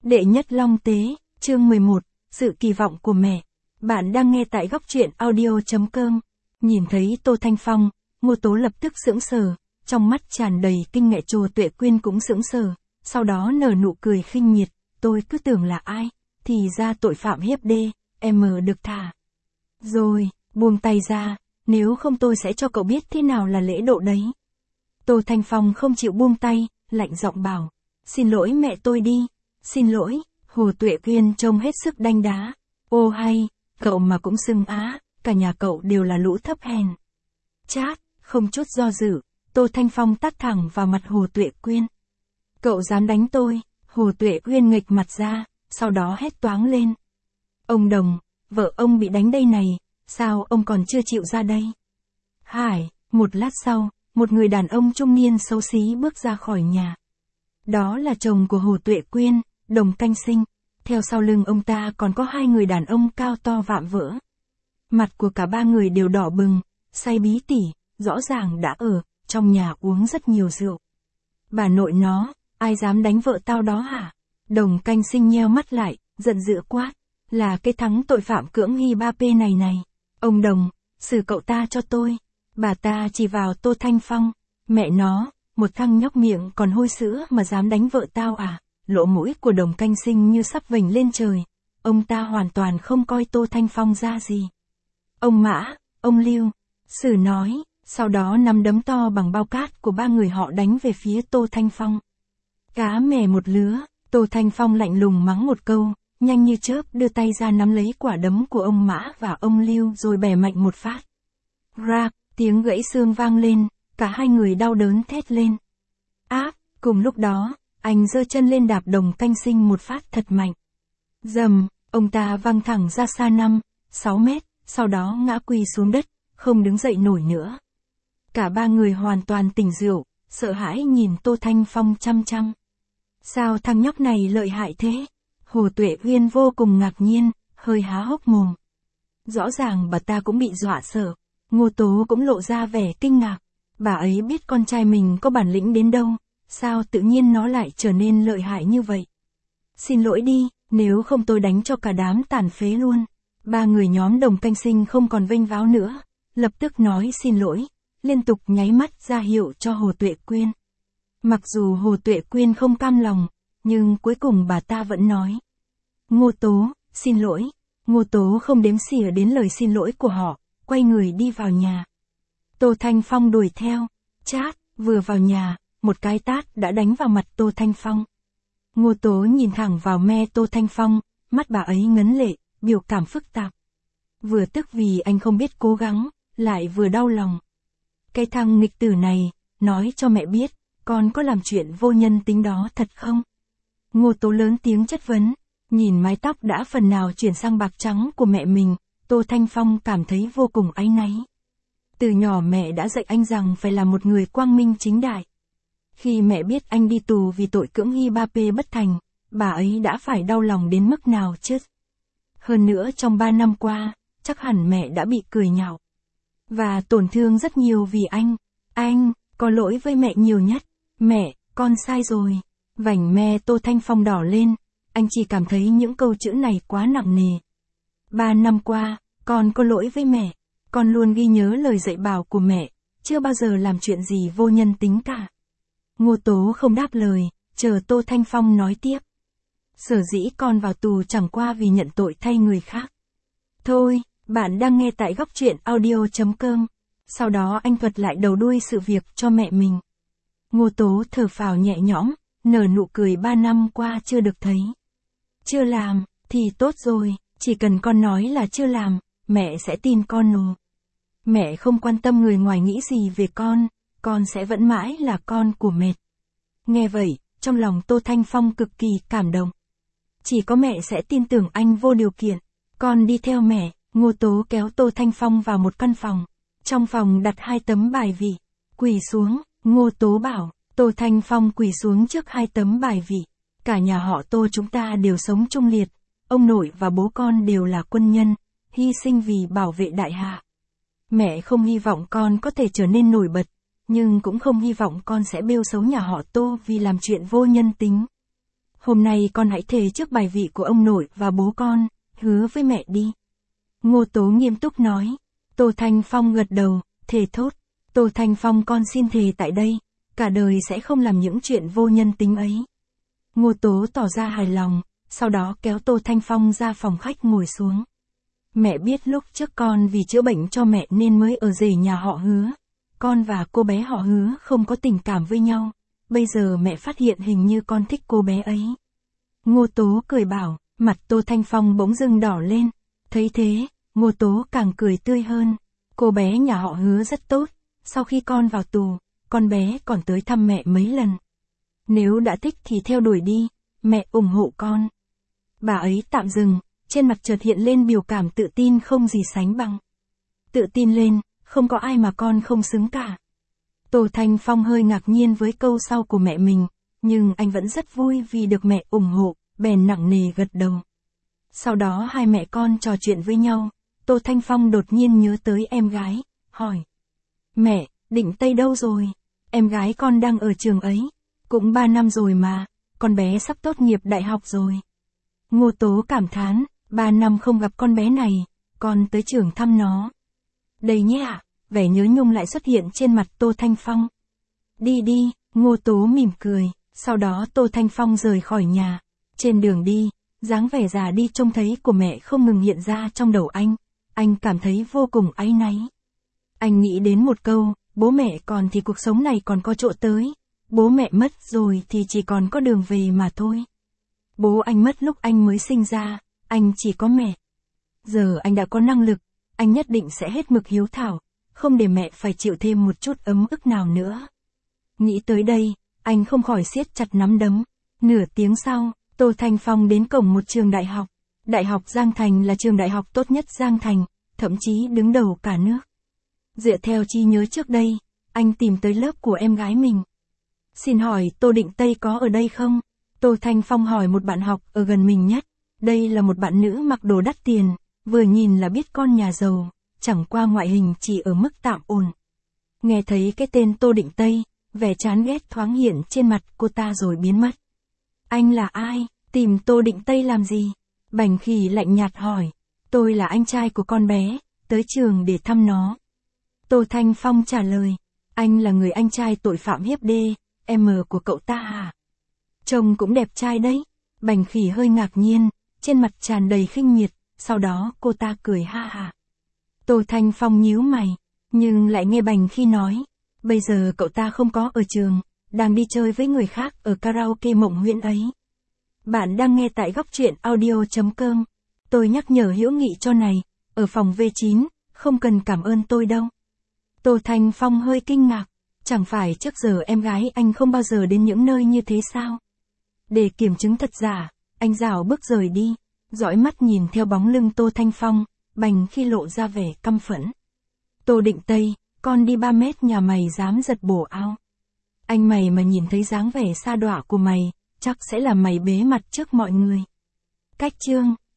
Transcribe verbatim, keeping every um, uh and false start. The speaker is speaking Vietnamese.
Đệ nhất Long Tế, chương mười một, sự kỳ vọng của mẹ. Bạn đang nghe tại góc truyện audio.com. Nhìn thấy Tô Thanh Phong, Ngô Tố lập tức sững sờ, trong mắt tràn đầy kinh ngạc. Trồ Tuệ Quyên cũng sững sờ, sau đó nở nụ cười khinh miệt, tôi cứ tưởng là ai, thì ra tội phạm hiếp đê, em được thả. Rồi, buông tay ra, nếu không tôi sẽ cho cậu biết thế nào là lễ độ đấy. Tô Thanh Phong không chịu buông tay, lạnh giọng bảo, xin lỗi mẹ tôi đi, xin lỗi. Hồ Tuệ Quyên trông hết sức đanh đá, ô hay, cậu mà cũng xưng á, cả nhà cậu đều là lũ thấp hèn. Chát, không chút do dự, Tô Thanh Phong tát thẳng vào mặt Hồ Tuệ Quyên. Cậu dám đánh tôi? Hồ Tuệ Quyên nghịch mặt ra, sau đó hét toáng lên. Ông Đồng, vợ ông bị đánh đây này, sao ông còn chưa chịu ra đây? Hải, một lát sau, một người đàn ông trung niên xấu xí bước ra khỏi nhà. Đó là chồng của Hồ Tuệ Quyên, Đồng Canh Sinh. Theo sau lưng ông ta còn có hai người đàn ông cao to vạm vỡ. Mặt của cả ba người đều đỏ bừng, say bí tỉ, rõ ràng đã ở trong nhà uống rất nhiều rượu. Bà nội nó, ai dám đánh vợ tao đó hả? Đồng Canh Sinh nheo mắt lại, giận dữ quát, là cái thắng tội phạm cưỡng hy ba P này này. Ông Đồng, xử cậu ta cho tôi. Bà ta chỉ vào Tô Thanh Phong, mẹ nó, một thằng nhóc miệng còn hôi sữa mà dám đánh vợ tao à? Lỗ mũi của Đồng Canh Sinh như sắp vểnh lên trời. Ông ta hoàn toàn không coi Tô Thanh Phong ra gì. Ông Mã, ông Lưu, xử nói, sau đó nắm đấm to bằng bao cát của ba người họ đánh về phía Tô Thanh Phong. Cá mè một lứa, Tô Thanh Phong lạnh lùng mắng một câu, nhanh như chớp đưa tay ra nắm lấy quả đấm của ông Mã và ông Lưu rồi bẻ mạnh một phát. Rạc, tiếng gãy xương vang lên, cả hai người đau đớn thét lên. Ác, cùng lúc đó, anh giơ chân lên đạp Đồng Canh Sinh một phát thật mạnh. Dầm, ông ta văng thẳng ra xa năm, sáu mét, sau đó ngã quỳ xuống đất, không đứng dậy nổi nữa. Cả ba người hoàn toàn tỉnh rượu, sợ hãi nhìn Tô Thanh Phong chăm chăm. Sao thằng nhóc này lợi hại thế? Hồ Tuệ Quyên vô cùng ngạc nhiên, hơi há hốc mồm. Rõ ràng bà ta cũng bị dọa sợ. Ngô Tố cũng lộ ra vẻ kinh ngạc. Bà ấy biết con trai mình có bản lĩnh đến đâu, sao tự nhiên nó lại trở nên lợi hại như vậy. Xin lỗi đi, nếu không tôi đánh cho cả đám tàn phế luôn. Ba người nhóm Đồng Canh Sinh không còn vênh váo nữa, lập tức nói xin lỗi, liên tục nháy mắt ra hiệu cho Hồ Tuệ Quyên. Mặc dù Hồ Tuệ Quyên không cam lòng, nhưng cuối cùng bà ta vẫn nói. Ngô Tố, xin lỗi. Ngô Tố không đếm xỉa đến lời xin lỗi của họ, quay người đi vào nhà. Tô Thanh Phong đuổi theo, chát, vừa vào nhà, một cái tát đã đánh vào mặt Tô Thanh Phong. Ngô Tố nhìn thẳng vào me Tô Thanh Phong, mắt bà ấy ngấn lệ, biểu cảm phức tạp. Vừa tức vì anh không biết cố gắng, lại vừa đau lòng. Cái thằng nghịch tử này, nói cho mẹ biết, con có làm chuyện vô nhân tính đó thật không? Ngô Tố lớn tiếng chất vấn, nhìn mái tóc đã phần nào chuyển sang bạc trắng của mẹ mình, Tô Thanh Phong cảm thấy vô cùng áy náy. Từ nhỏ mẹ đã dạy anh rằng phải là một người quang minh chính đại. Khi mẹ biết anh đi tù vì tội cưỡng hy ba P bất thành, bà ấy đã phải đau lòng đến mức nào chứ? Hơn nữa trong ba năm qua, chắc hẳn mẹ đã bị cười nhạo. Và tổn thương rất nhiều vì anh. Anh, có lỗi với mẹ nhiều nhất. Mẹ, con sai rồi. Vành me Tô Thanh Phong đỏ lên, anh chỉ cảm thấy những câu chữ này quá nặng nề. Ba năm qua, con có lỗi với mẹ. Con luôn ghi nhớ lời dạy bảo của mẹ, chưa bao giờ làm chuyện gì vô nhân tính cả. Ngô Tố không đáp lời, chờ Tô Thanh Phong nói tiếp. Sở dĩ con vào tù chẳng qua vì nhận tội thay người khác. Thôi, bạn đang nghe tại góc truyện audio.com. Sau đó anh thuật lại đầu đuôi sự việc cho mẹ mình. Ngô Tố thở phào nhẹ nhõm, nở nụ cười ba năm qua chưa được thấy. Chưa làm, thì tốt rồi, chỉ cần con nói là chưa làm, mẹ sẽ tin con nồ. Mẹ không quan tâm người ngoài nghĩ gì về con, con sẽ vẫn mãi là con của mẹ. Nghe vậy, trong lòng Tô Thanh Phong cực kỳ cảm động. Chỉ có mẹ sẽ tin tưởng anh vô điều kiện. Con đi theo mẹ. Ngô Tố kéo Tô Thanh Phong vào một căn phòng. Trong phòng đặt hai tấm bài vị. Quỳ xuống, Ngô Tố bảo. Tô Thanh Phong quỳ xuống trước hai tấm bài vị. Cả nhà họ Tô chúng ta đều sống chung liệt. Ông nội và bố con đều là quân nhân, hy sinh vì bảo vệ đại hạ. Mẹ không hy vọng con có thể trở nên nổi bật, nhưng cũng không hy vọng con sẽ bêu xấu nhà họ Tô vì làm chuyện vô nhân tính. Hôm nay con hãy thề trước bài vị của ông nội và bố con, hứa với mẹ đi. Ngô Tố nghiêm túc nói. Tô Thanh Phong gật đầu, thề thốt. Tô Thanh Phong con xin thề tại đây, cả đời sẽ không làm những chuyện vô nhân tính ấy. Ngô Tố tỏ ra hài lòng, sau đó kéo Tô Thanh Phong ra phòng khách ngồi xuống. Mẹ biết lúc trước con vì chữa bệnh cho mẹ nên mới ở rể nhà họ Hứa. Con và cô bé họ Hứa không có tình cảm với nhau. Bây giờ mẹ phát hiện hình như con thích cô bé ấy. Ngô Tố cười bảo, mặt Tô Thanh Phong bỗng dưng đỏ lên. Thấy thế, Ngô Tố càng cười tươi hơn. Cô bé nhà họ Hứa rất tốt. Sau khi con vào tù, con bé còn tới thăm mẹ mấy lần. Nếu đã thích thì theo đuổi đi, mẹ ủng hộ con. Bà ấy tạm dừng, trên mặt chợt hiện lên biểu cảm tự tin không gì sánh bằng. Tự tin lên, không có ai mà con không xứng cả. Tô Thanh Phong hơi ngạc nhiên với câu sau của mẹ mình, nhưng anh vẫn rất vui vì được mẹ ủng hộ, bèn nặng nề gật đầu. Sau đó hai mẹ con trò chuyện với nhau, Tô Thanh Phong đột nhiên nhớ tới em gái, hỏi. Mẹ, Định Tây đâu rồi? Em gái con đang ở trường ấy. Cũng ba năm rồi mà, con bé sắp tốt nghiệp đại học rồi. Ngô Tố cảm thán, ba năm không gặp con bé này, con tới trường thăm nó. Đây nhé ạ, vẻ nhớ nhung lại xuất hiện trên mặt Tô Thanh Phong. Đi đi, Ngô Tố mỉm cười, sau đó Tô Thanh Phong rời khỏi nhà. Trên đường đi, dáng vẻ già đi trông thấy của mẹ không ngừng hiện ra trong đầu anh, anh cảm thấy vô cùng áy náy. Anh nghĩ đến một câu, bố mẹ còn thì cuộc sống này còn có chỗ tới. Bố mẹ mất rồi thì chỉ còn có đường về mà thôi. Bố anh mất lúc anh mới sinh ra, anh chỉ có mẹ. Giờ anh đã có năng lực, anh nhất định sẽ hết mực hiếu thảo, không để mẹ phải chịu thêm một chút ấm ức nào nữa. Nghĩ tới đây, anh không khỏi siết chặt nắm đấm. Nửa tiếng sau, Tô Thanh Phong đến cổng một trường đại học. Đại học Giang Thành là trường đại học tốt nhất Giang Thành, thậm chí đứng đầu cả nước. Dựa theo trí nhớ trước đây, anh tìm tới lớp của em gái mình. Xin hỏi Tô Định Tây có ở đây không? Tô Thanh Phong hỏi một bạn học ở gần mình nhất. Đây là một bạn nữ mặc đồ đắt tiền, vừa nhìn là biết con nhà giàu, chẳng qua ngoại hình chỉ ở mức tạm ổn. Nghe thấy cái tên Tô Định Tây, vẻ chán ghét thoáng hiện trên mặt cô ta rồi biến mất. Anh là ai? Tìm Tô Định Tây làm gì? Bành Khỉ lạnh nhạt hỏi. Tôi là anh trai của con bé, tới trường để thăm nó. Tô Thanh Phong trả lời. Anh là người anh trai tội phạm hiếp đê, em của cậu ta à? Trông cũng đẹp trai đấy. Bành Khỉ hơi ngạc nhiên, trên mặt tràn đầy khinh miệt, sau đó cô ta cười ha ha. Tô Thanh Phong nhíu mày, nhưng lại nghe Bành Khỉ nói. Bây giờ cậu ta không có ở trường, đang đi chơi với người khác ở karaoke Mộng Huyễn ấy. Bạn đang nghe tại góc truyện audio chấm com. Tôi nhắc nhở hữu nghị cho này, ở phòng vê chín, không cần cảm ơn tôi đâu. Tô Thanh Phong hơi kinh ngạc, chẳng phải trước giờ em gái anh không bao giờ đến những nơi như thế sao? Để kiểm chứng thật giả, anh rảo bước rời đi, dõi mắt nhìn theo bóng lưng Tô Thanh Phong, Bành Khi lộ ra vẻ căm phẫn. Tô Định Tây, con đi ba mét nhà mày dám giật bổ ao. Anh mày mà nhìn thấy dáng vẻ sa đọa của mày, chắc sẽ là mày bế mặt trước mọi người. Cách chương